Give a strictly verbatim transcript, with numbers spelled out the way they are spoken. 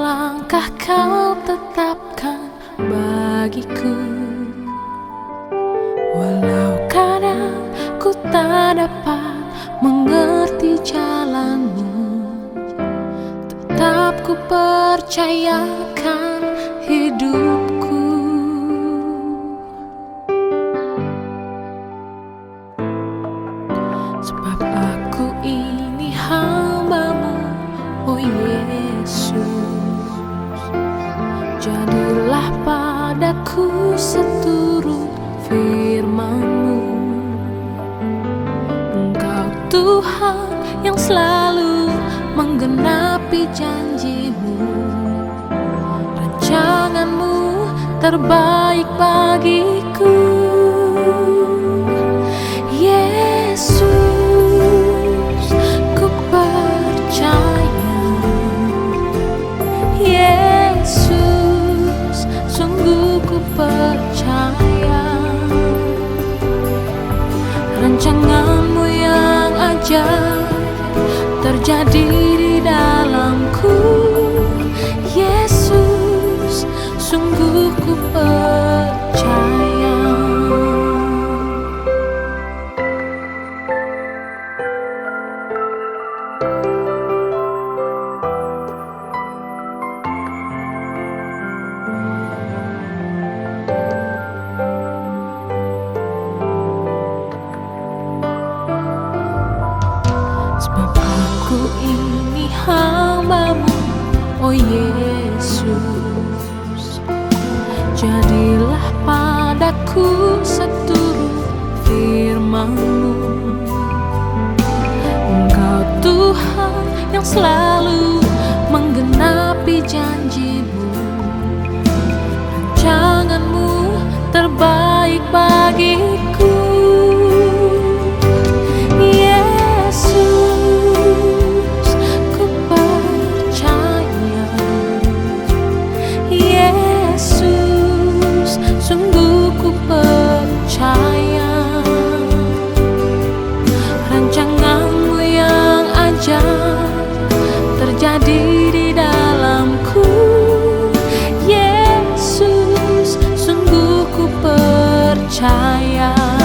langkah kau tetapkan bagiku. Walau kadang ku tak dapat mengerti jalanmu, tetap ku percayakan hidupku. Sebab aku ini hamba-Mu, oh Yesus. Jadilah padaku seturut firman-Mu. Engkau Tuhan yang selalu menggenapi janji-Mu. Rancangan-Mu terbaik bagiku. Yesus, ku percaya. Yesus, sungguh ku percaya. Rancangan-Mu yang ajaib terjadi di dalamku. Yesus, sungguh ku percaya. Sebab aku ini hamba-Mu, oh Yesus. Jadilah padaku seturut firman-Mu. Engkau Tuhan yang selalu menggenapi janji-Mu. Rancangan-Mu terbaik bagiku. Sungguh ku percaya. Rancangan-Mu yang ajaib terjadi di dalamku. Yesus, sungguh ku percaya.